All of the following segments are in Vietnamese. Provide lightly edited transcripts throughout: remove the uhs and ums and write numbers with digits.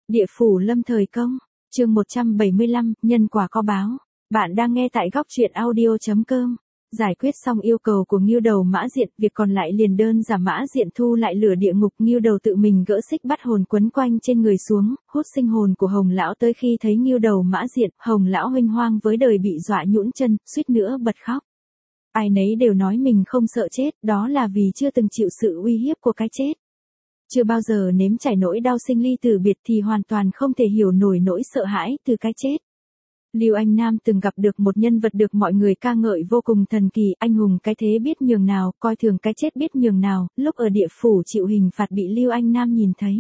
Địa phủ lâm thời công, chương 175, nhân quả có báo. Bạn đang nghe tại góc truyện audio.com. Giải quyết xong yêu cầu của Ngưu Đầu Mã Diện, việc còn lại liền đơn giản Mã Diện thu lại lửa địa ngục. Ngưu Đầu tự mình gỡ xích bắt hồn quấn quanh trên người xuống, hút sinh hồn của Hồng lão. Tới khi thấy Ngưu Đầu Mã Diện, Hồng lão huênh hoang với đời bị dọa nhũn chân, suýt nữa bật khóc. Ai nấy đều nói mình không sợ chết, đó là vì chưa từng chịu sự uy hiếp của cái chết. Chưa bao giờ nếm trải nỗi đau sinh ly tử biệt thì hoàn toàn không thể hiểu nổi nỗi sợ hãi từ cái chết. Lưu Anh Nam từng gặp được một nhân vật được mọi người ca ngợi vô cùng thần kỳ, anh hùng cái thế biết nhường nào, coi thường cái chết biết nhường nào. Lúc ở địa phủ chịu hình phạt bị Lưu Anh Nam nhìn thấy.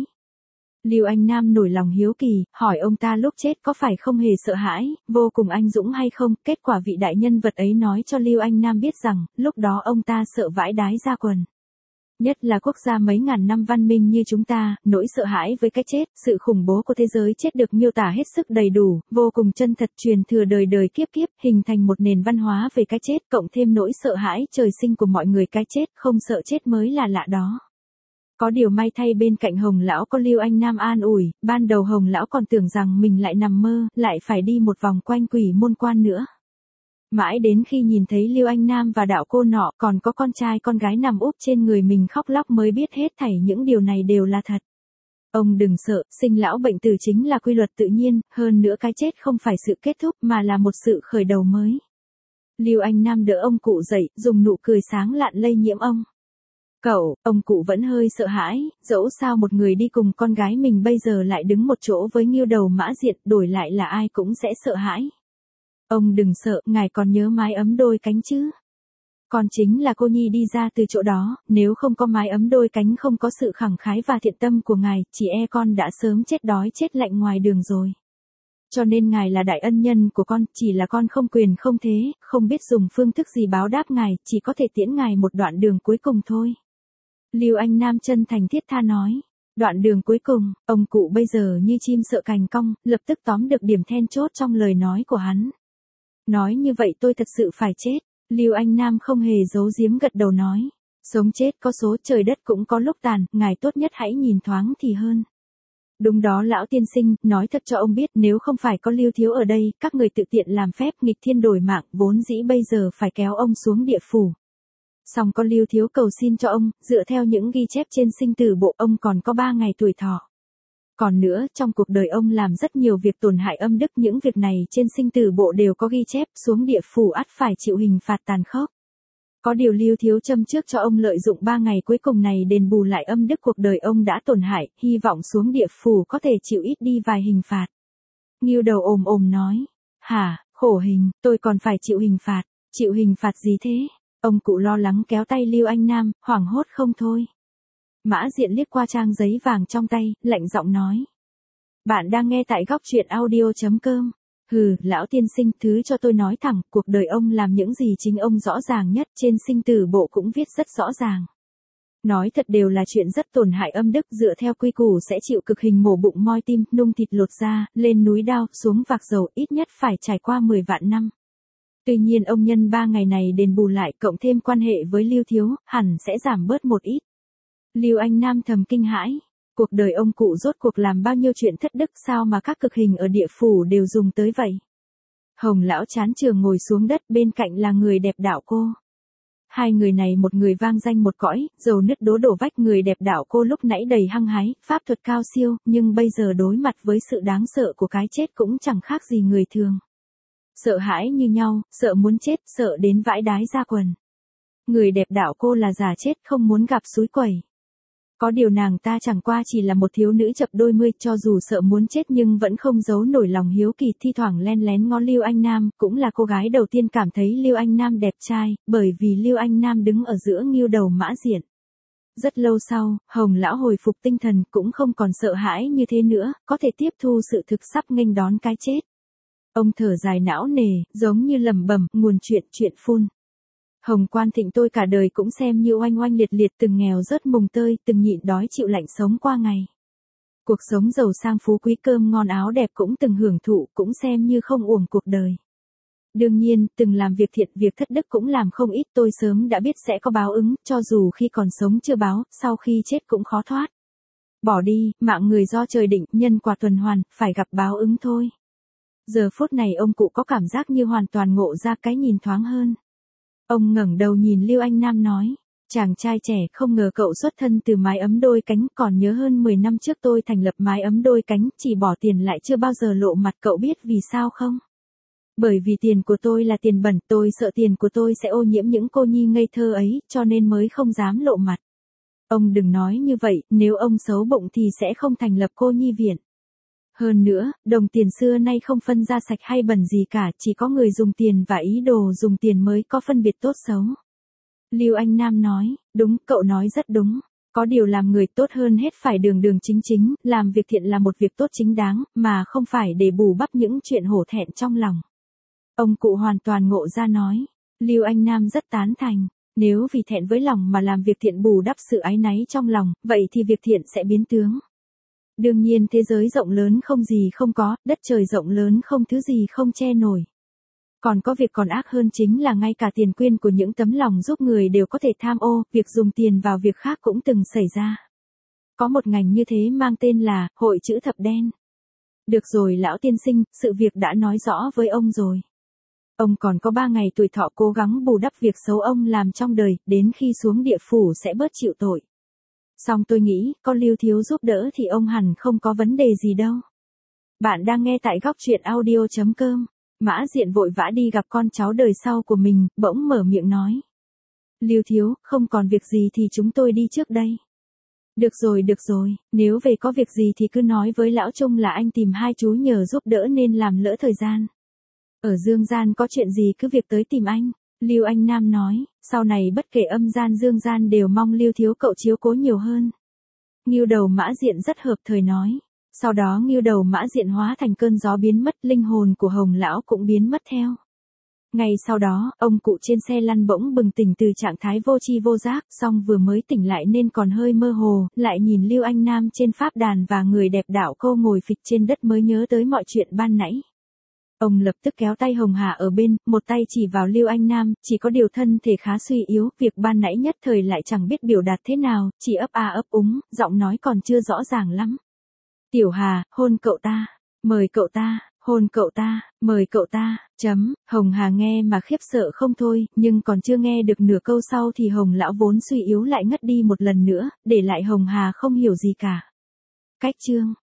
Lưu Anh Nam nổi lòng hiếu kỳ, hỏi ông ta lúc chết có phải không hề sợ hãi, vô cùng anh dũng hay không. Kết quả vị đại nhân vật ấy nói cho Lưu Anh Nam biết rằng, lúc đó ông ta sợ vãi đái ra quần. Nhất là quốc gia mấy ngàn năm văn minh như chúng ta, nỗi sợ hãi với cái chết, sự khủng bố của thế giới chết được miêu tả hết sức đầy đủ, vô cùng chân thật, truyền thừa đời đời kiếp kiếp, hình thành một nền văn hóa về cái chết, cộng thêm nỗi sợ hãi trời sinh của mọi người. Cái chết, không sợ chết mới là lạ đó. Có điều may thay bên cạnh Hồng lão có Lưu Anh Nam an ủi, ban đầu Hồng lão còn tưởng rằng mình lại nằm mơ, lại phải đi một vòng quanh quỷ môn quan nữa. Mãi đến khi nhìn thấy Lưu Anh Nam và đạo cô nọ còn có con trai con gái nằm úp trên người mình khóc lóc mới biết hết thảy những điều này đều là thật. Ông đừng sợ, sinh lão bệnh tử chính là quy luật tự nhiên, hơn nữa cái chết không phải sự kết thúc mà là một sự khởi đầu mới. Lưu Anh Nam đỡ ông cụ dậy, dùng nụ cười sáng lạn lây nhiễm ông. Cậu, ông cụ vẫn hơi sợ hãi, dẫu sao một người đi cùng con gái mình bây giờ lại đứng một chỗ với Ngưu Đầu Mã Diện, đổi lại là ai cũng sẽ sợ hãi. Ông đừng sợ, ngài còn nhớ mái ấm đôi cánh chứ? Con chính là cô nhi đi ra từ chỗ đó, nếu không có mái ấm đôi cánh, không có sự khẳng khái và thiện tâm của ngài, chỉ e con đã sớm chết đói chết lạnh ngoài đường rồi. Cho nên ngài là đại ân nhân của con, chỉ là con không quyền không thế, không biết dùng phương thức gì báo đáp ngài, chỉ có thể tiễn ngài một đoạn đường cuối cùng thôi. Lưu Anh Nam chân thành thiết tha nói. Đoạn đường cuối cùng, ông cụ bây giờ như chim sợ cành cong, lập tức tóm được điểm then chốt trong lời nói của hắn. Nói như vậy tôi thật sự phải chết. Lưu Anh Nam không hề giấu giếm gật đầu nói. Sống chết có số, trời đất cũng có lúc tàn, ngài tốt nhất hãy nhìn thoáng thì hơn. Đúng đó lão tiên sinh, nói thật cho ông biết, nếu không phải có Lưu thiếu ở đây, các người tự tiện làm phép nghịch thiên đổi mạng, vốn dĩ bây giờ phải kéo ông xuống địa phủ. Song có Lưu thiếu cầu xin cho ông, dựa theo những ghi chép trên sinh tử bộ, ông còn có 3 ngày tuổi thọ. Còn nữa, trong cuộc đời ông làm rất nhiều việc tổn hại âm đức, những việc này trên sinh tử bộ đều có ghi chép, xuống địa phủ ắt phải chịu hình phạt tàn khốc. Có điều Lưu thiếu châm trước cho ông lợi dụng 3 ngày cuối cùng này đền bù lại âm đức cuộc đời ông đã tổn hại, hy vọng xuống địa phủ có thể chịu ít đi vài hình phạt. Ngưu Đầu ồm ồm nói, hả, khổ hình, tôi còn phải chịu hình phạt, chịu hình phạt gì thế? Ông cụ lo lắng kéo tay Lưu Anh Nam, hoảng hốt không thôi. Mã Diện liếc qua trang giấy vàng trong tay, lạnh giọng nói. Bạn đang nghe tại góc truyện audio.com. Hừ, lão tiên sinh, thứ cho tôi nói thẳng, cuộc đời ông làm những gì chính ông rõ ràng nhất, trên sinh tử bộ cũng viết rất rõ ràng. Nói thật đều là chuyện rất tổn hại âm đức, dựa theo quy củ sẽ chịu cực hình mổ bụng moi tim, nung thịt lột da, lên núi đao, xuống vạc dầu, ít nhất phải trải qua 10 vạn năm. Tuy nhiên ông nhân 3 ngày này đền bù lại, cộng thêm quan hệ với Lưu thiếu, hẳn sẽ giảm bớt một ít. Lưu Anh Nam thầm kinh hãi, cuộc đời ông cụ rốt cuộc làm bao nhiêu chuyện thất đức, sao mà các cực hình ở địa phủ đều dùng tới vậy. Hồng lão chán trường ngồi xuống đất, bên cạnh là người đẹp đạo cô. Hai người này một người vang danh một cõi, dầu nứt đổ vách. Người đẹp đạo cô lúc nãy đầy hăng hái, pháp thuật cao siêu, nhưng bây giờ đối mặt với sự đáng sợ của cái chết cũng chẳng khác gì người thường. Sợ hãi như nhau, sợ muốn chết, sợ đến vãi đái ra quần. Người đẹp đạo cô là già chết không muốn gặp súi quẩy. Có điều nàng ta chẳng qua chỉ là một thiếu nữ chập đôi mươi, cho dù sợ muốn chết nhưng vẫn không giấu nổi lòng hiếu kỳ, thi thoảng len lén ngó Lưu Anh Nam, cũng là cô gái đầu tiên cảm thấy Lưu Anh Nam đẹp trai, bởi vì Lưu Anh Nam đứng ở giữa Ngưu Đầu Mã Diện. Rất lâu sau, Hồng lão hồi phục tinh thần, cũng không còn sợ hãi như thế nữa, có thể tiếp thu sự thực sắp nghênh đón cái chết. Ông thở dài não nề, giống như lẩm bẩm, nguồn chuyện phun. Hồng Quan Thịnh tôi cả đời cũng xem như oanh oanh liệt liệt, từng nghèo rớt mùng tơi, từng nhịn đói chịu lạnh sống qua ngày. Cuộc sống giàu sang phú quý, cơm ngon áo đẹp cũng từng hưởng thụ, cũng xem như không uổng cuộc đời. Đương nhiên, từng làm việc thiện, việc thất đức cũng làm không ít, tôi sớm đã biết sẽ có báo ứng, cho dù khi còn sống chưa báo, sau khi chết cũng khó thoát. Bỏ đi, mạng người do trời định, nhân quả tuần hoàn, phải gặp báo ứng thôi. Giờ phút này ông cụ có cảm giác như hoàn toàn ngộ ra cái nhìn thoáng hơn. Ông ngẩng đầu nhìn Lưu Anh Nam nói, chàng trai trẻ, không ngờ cậu xuất thân từ mái ấm đôi cánh, còn nhớ hơn 10 năm trước tôi thành lập mái ấm đôi cánh, chỉ bỏ tiền lại chưa bao giờ lộ mặt, cậu biết vì sao không? Bởi vì tiền của tôi là tiền bẩn, tôi sợ tiền của tôi sẽ ô nhiễm những cô nhi ngây thơ ấy, cho nên mới không dám lộ mặt. Ông đừng nói như vậy, nếu ông xấu bụng thì sẽ không thành lập cô nhi viện. Hơn nữa, đồng tiền xưa nay không phân ra sạch hay bẩn gì cả, chỉ có người dùng tiền và ý đồ dùng tiền mới có phân biệt tốt xấu. Lưu Anh Nam nói, đúng, cậu nói rất đúng. Có điều làm người tốt hơn hết phải đường đường chính chính, làm việc thiện là một việc tốt chính đáng, mà không phải để bù bắp những chuyện hổ thẹn trong lòng. Ông cụ hoàn toàn ngộ ra nói. Lưu Anh Nam rất tán thành. Nếu vì thẹn với lòng mà làm việc thiện bù đắp sự áy náy trong lòng, vậy thì việc thiện sẽ biến tướng. Đương nhiên thế giới rộng lớn không gì không có, đất trời rộng lớn không thứ gì không che nổi. Còn có việc còn ác hơn chính là ngay cả tiền quyên của những tấm lòng giúp người đều có thể tham ô, việc dùng tiền vào việc khác cũng từng xảy ra. Có một ngành như thế mang tên là Hội Chữ Thập Đen. Được rồi lão tiên sinh, sự việc đã nói rõ với ông rồi. Ông còn có 3 ngày tuổi thọ cố gắng bù đắp việc xấu ông làm trong đời, đến khi xuống địa phủ sẽ bớt chịu tội. Song tôi nghĩ, có Lưu thiếu giúp đỡ thì ông hẳn không có vấn đề gì đâu. Bạn đang nghe tại góc truyện audio.com. Mã Diện vội vã đi gặp con cháu đời sau của mình, bỗng mở miệng nói. Lưu thiếu, không còn việc gì thì chúng tôi đi trước đây. Được rồi, nếu về có việc gì thì cứ nói với lão Trung là anh tìm hai chú nhờ giúp đỡ nên làm lỡ thời gian. Ở dương gian có chuyện gì cứ việc tới tìm anh. Lưu Anh Nam nói, sau này bất kể âm gian dương gian đều mong Lưu thiếu cậu chiếu cố nhiều hơn. Ngưu đầu Mã Diện rất hợp thời nói. Sau đó Ngưu đầu Mã Diện hóa thành cơn gió biến mất, linh hồn của Hồng lão cũng biến mất theo. Ngay sau đó, ông cụ trên xe lăn bỗng bừng tỉnh từ trạng thái vô tri vô giác, song vừa mới tỉnh lại nên còn hơi mơ hồ, lại nhìn Lưu Anh Nam trên pháp đàn và người đẹp đạo cô ngồi phịch trên đất mới nhớ tới mọi chuyện ban nãy. Ông lập tức kéo tay Hồng Hà ở bên, một tay chỉ vào Lưu Anh Nam, chỉ có điều thân thể khá suy yếu, việc ban nãy nhất thời lại chẳng biết biểu đạt thế nào, chỉ ấp a ấp úng, giọng nói còn chưa rõ ràng lắm. Tiểu Hà, hôn cậu ta, mời cậu ta, hôn cậu ta, mời cậu ta, Hồng Hà nghe mà khiếp sợ không thôi, nhưng còn chưa nghe được nửa câu sau thì Hồng lão vốn suy yếu lại ngất đi một lần nữa, để lại Hồng Hà không hiểu gì cả. Cách chương